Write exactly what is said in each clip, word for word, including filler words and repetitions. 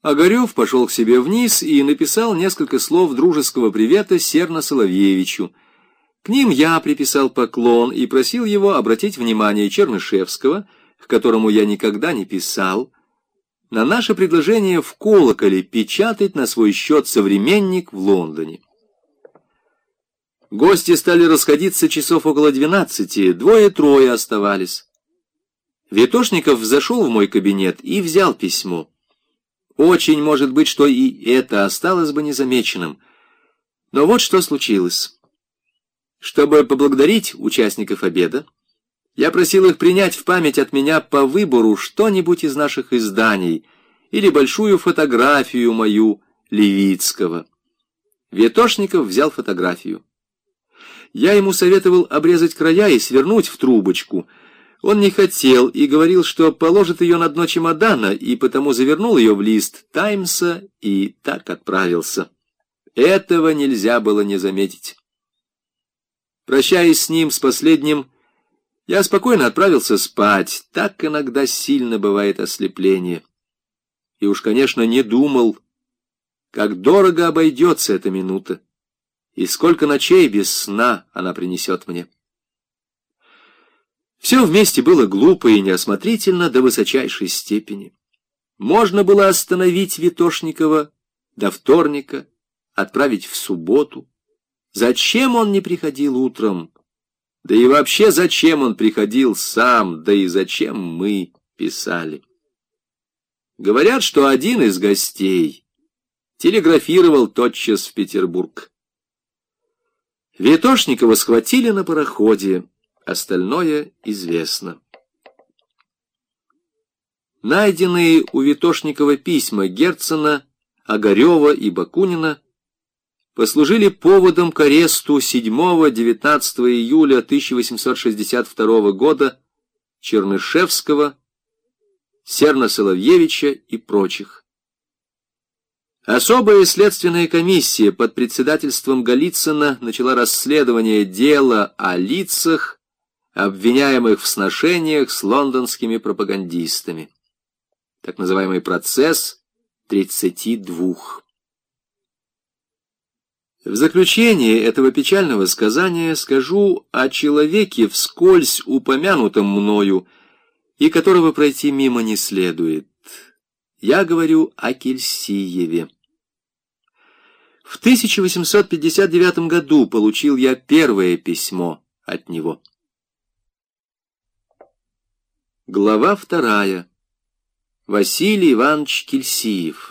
Огарев пошел к себе вниз и написал несколько слов дружеского привета Серна Соловьевичу. К ним я приписал поклон и просил его обратить внимание Чернышевского, к которому я никогда не писал, на наше предложение в «Колоколе» печатать на свой счет «Современник» в Лондоне. Гости стали расходиться часов около двенадцати, двое-трое оставались. Ветошников зашел в мой кабинет и взял письмо. Очень может быть, что и это осталось бы незамеченным. Но вот что случилось. Чтобы поблагодарить участников обеда, я просил их принять в память от меня по выбору что-нибудь из наших изданий или большую фотографию мою Левицкого. Ветошников взял фотографию. Я ему советовал обрезать края и свернуть в трубочку. Он не хотел и говорил, что положит ее на дно чемодана, и потому завернул ее в лист «Таймса» и так отправился. Этого нельзя было не заметить. Прощаясь с ним, с последним, я спокойно отправился спать. Так иногда сильно бывает ослепление. И уж, конечно, не думал, как дорого обойдется эта минута, и сколько ночей без сна она принесет мне. Все вместе было глупо и неосмотрительно до высочайшей степени. Можно было остановить Ветошникова до вторника, отправить в субботу. Зачем он не приходил утром? Да и вообще, зачем он приходил сам, да и зачем мы писали? Говорят, что один из гостей телеграфировал тотчас в Петербург. Ветошникова схватили на пароходе, остальное известно. Найденные у Ветошникова письма Герцена, Огарева и Бакунина послужили поводом к аресту седьмого-девятнадцатого июля тысяча восемьсот шестьдесят второго года Чернышевского, Серна Соловьевича и прочих. Особая следственная комиссия под председательством Голицына начала расследование дела о лицах, обвиняемых в сношениях с лондонскими пропагандистами. Так называемый процесс тридцати двух. В заключение этого печального сказания скажу о человеке, вскользь упомянутом мною, и которого пройти мимо не следует. Я говорю о Кельсиеве. В тысяча восемьсот пятьдесят девятом году получил я первое письмо от него. Глава вторая. Василий Иванович Кельсиев.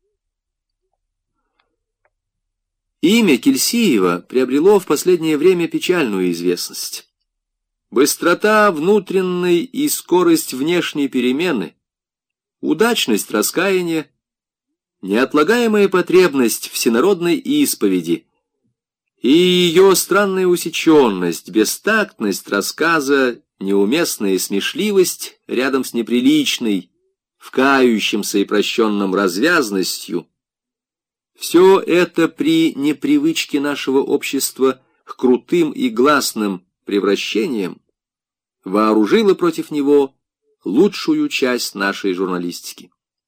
Имя Кельсиева приобрело в последнее время печальную известность. Быстрота внутренней и скорость внешней перемены, удачность раскаяния, неотлагаемая потребность всенародной исповеди и ее странная усеченность, бестактность рассказа, неуместная смешливость рядом с неприличной, в кающемся и прощенном развязностью, все это при непривычке нашего общества к крутым и гласным превращениям вооружило против него лучшую часть нашей журналистики.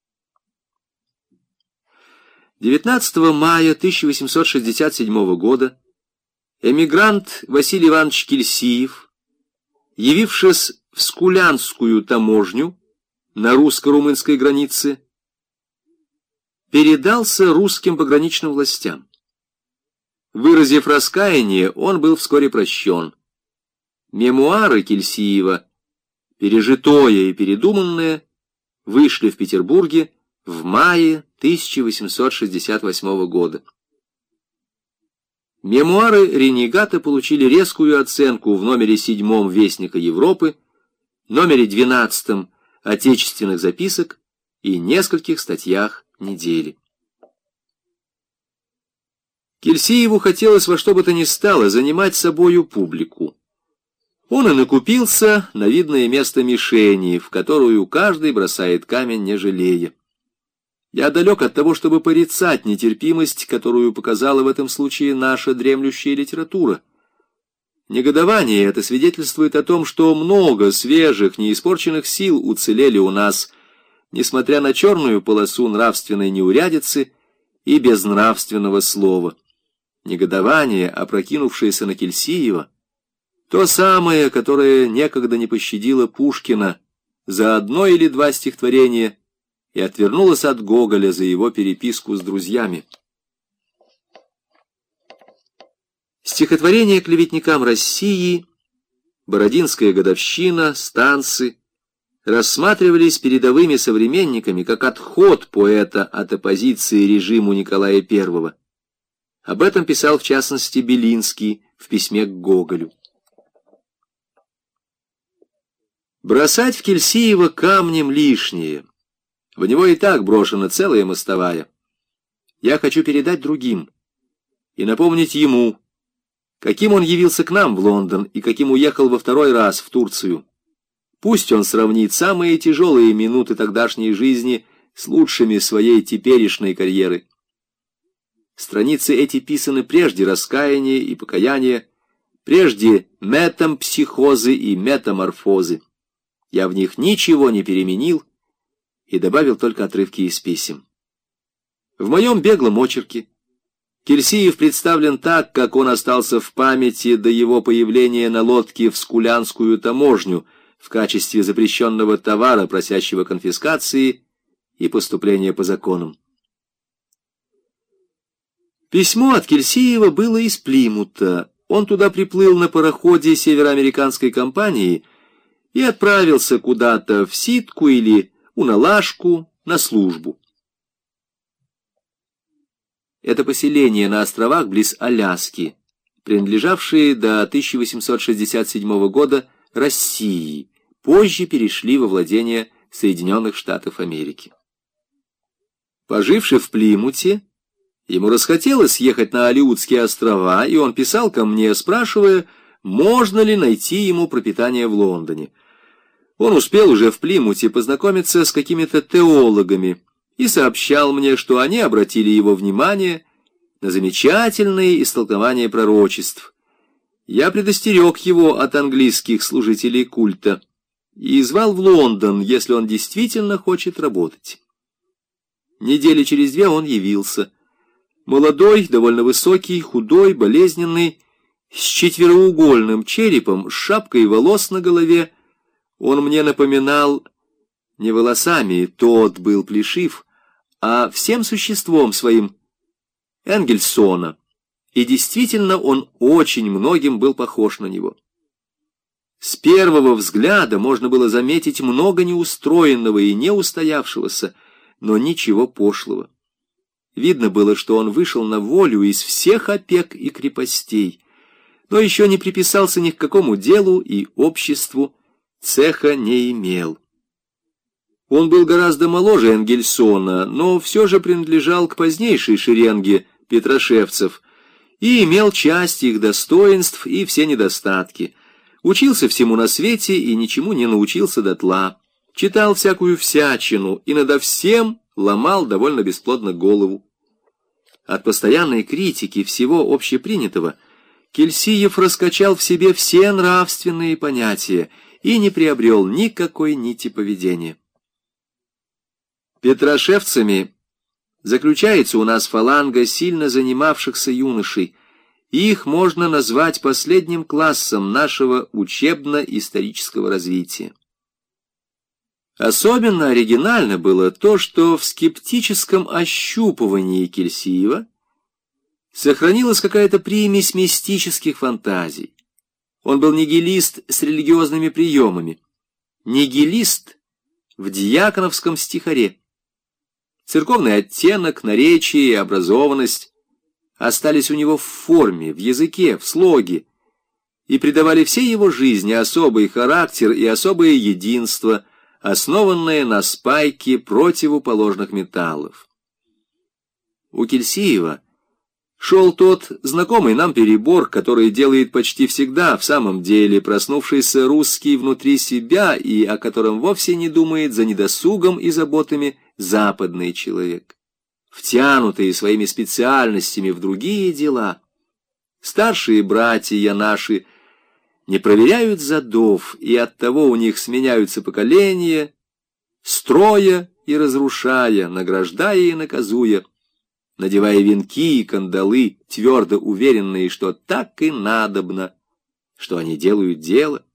девятнадцатого мая тысяча восемьсот шестьдесят седьмого года эмигрант Василий Иванович Кельсиев, явившись в Скулянскую таможню на русско-румынской границе, передался русским пограничным властям. Выразив раскаяние, он был вскоре прощен. Мемуары Кельсиева, пережитое и передуманное, вышли в Петербурге в мае тысяча восемьсот шестьдесят восьмого года. Мемуары ренегата получили резкую оценку в номере седьмом Вестника Европы, номере двенадцатом Отечественных записок и нескольких статьях недели. Кельсиеву хотелось во что бы то ни стало занимать собою публику. Он и накупился на видное место мишени, в которую каждый бросает камень, не жалея. Я далек от того, чтобы порицать нетерпимость, которую показала в этом случае наша дремлющая литература. Негодование это свидетельствует о том, что много свежих, неиспорченных сил уцелели у нас, несмотря на черную полосу нравственной неурядицы и безнравственного слова. Негодование, опрокинувшееся на Кельсиева, то самое, которое некогда не пощадило Пушкина за одно или два стихотворения и отвернулось от Гоголя за его переписку с друзьями. Стихотворения клеветникам России, Бородинская годовщина, станцы рассматривались передовыми современниками как отход поэта от оппозиции режиму Николая Первого. Об этом писал в частности Белинский в письме к Гоголю. Бросать в Кельсиева камнем лишнее. В него и так брошена целая мостовая. Я хочу передать другим и напомнить ему, каким он явился к нам в Лондон и каким уехал во второй раз в Турцию. Пусть он сравнит самые тяжелые минуты тогдашней жизни с лучшими своей теперешней карьеры. Страницы эти писаны прежде раскаяния и покаяния, прежде метампсихозы и метаморфозы. Я в них ничего не переменил и добавил только отрывки из писем. В моем беглом очерке Кельсиев представлен так, как он остался в памяти до его появления на лодке в Скулянскую таможню в качестве запрещенного товара, просящего конфискации и поступления по законам. Письмо от Кельсиева было из Плимута. Он туда приплыл на пароходе североамериканской компании и отправился куда-то в Ситку или Уналашку на службу. Это поселение на островах близ Аляски, принадлежавшие до тысяча восемьсот шестьдесят седьмого года России, позже перешли во владение Соединенных Штатов Америки. Поживший в Плимуте, ему расхотелось ехать на Алиутские острова, и он писал ко мне, спрашивая, можно ли найти ему пропитание в Лондоне. Он успел уже в Плимуте познакомиться с какими-то теологами и сообщал мне, что они обратили его внимание на замечательные истолкования пророчеств. Я предостерег его от английских служителей культа и звал в Лондон, если он действительно хочет работать. Недели через две он явился. Молодой, довольно высокий, худой, болезненный, с четвероугольным черепом, с шапкой волос на голове. Он мне напоминал не волосами, тот был плешив, а всем существом своим Энгельсона. И действительно он очень многим был похож на него. С первого взгляда можно было заметить много неустроенного и неустоявшегося, но ничего пошлого. Видно было, что он вышел на волю из всех опек и крепостей, но еще не приписался ни к какому делу и обществу, цеха не имел. Он был гораздо моложе Энгельсона, но все же принадлежал к позднейшей шеренге петрошевцев и имел часть их достоинств и все недостатки. Учился всему на свете и ничему не научился дотла. Читал всякую всячину и надо всем ломал довольно бесплодно голову. От постоянной критики всего общепринятого Кельсиев раскачал в себе все нравственные понятия и не приобрел никакой нити поведения. Петрошевцами заключается у нас фаланга сильно занимавшихся юношей, и их можно назвать последним классом нашего учебно-исторического развития. Особенно оригинально было то, что в скептическом ощупывании Кельсиева сохранилась какая-то примесь мистических фантазий. Он был нигилист с религиозными приемами, нигилист в дьяконовском стихаре. Церковный оттенок, наречие и образованность остались у него в форме, в языке, в слоге, и придавали всей его жизни особый характер и особое единство, основанное на спайке противоположных металлов. У Кельсиева шел тот знакомый нам перебор, который делает почти всегда в самом деле проснувшийся русский внутри себя и о котором вовсе не думает за недосугом и заботами западный человек, втянутые своими специальностями в другие дела. Старшие братья наши не проверяют задов, и оттого у них сменяются поколения, строя и разрушая, награждая и наказуя, надевая венки и кандалы, твердо уверенные, что так и надобно, что они делают дело,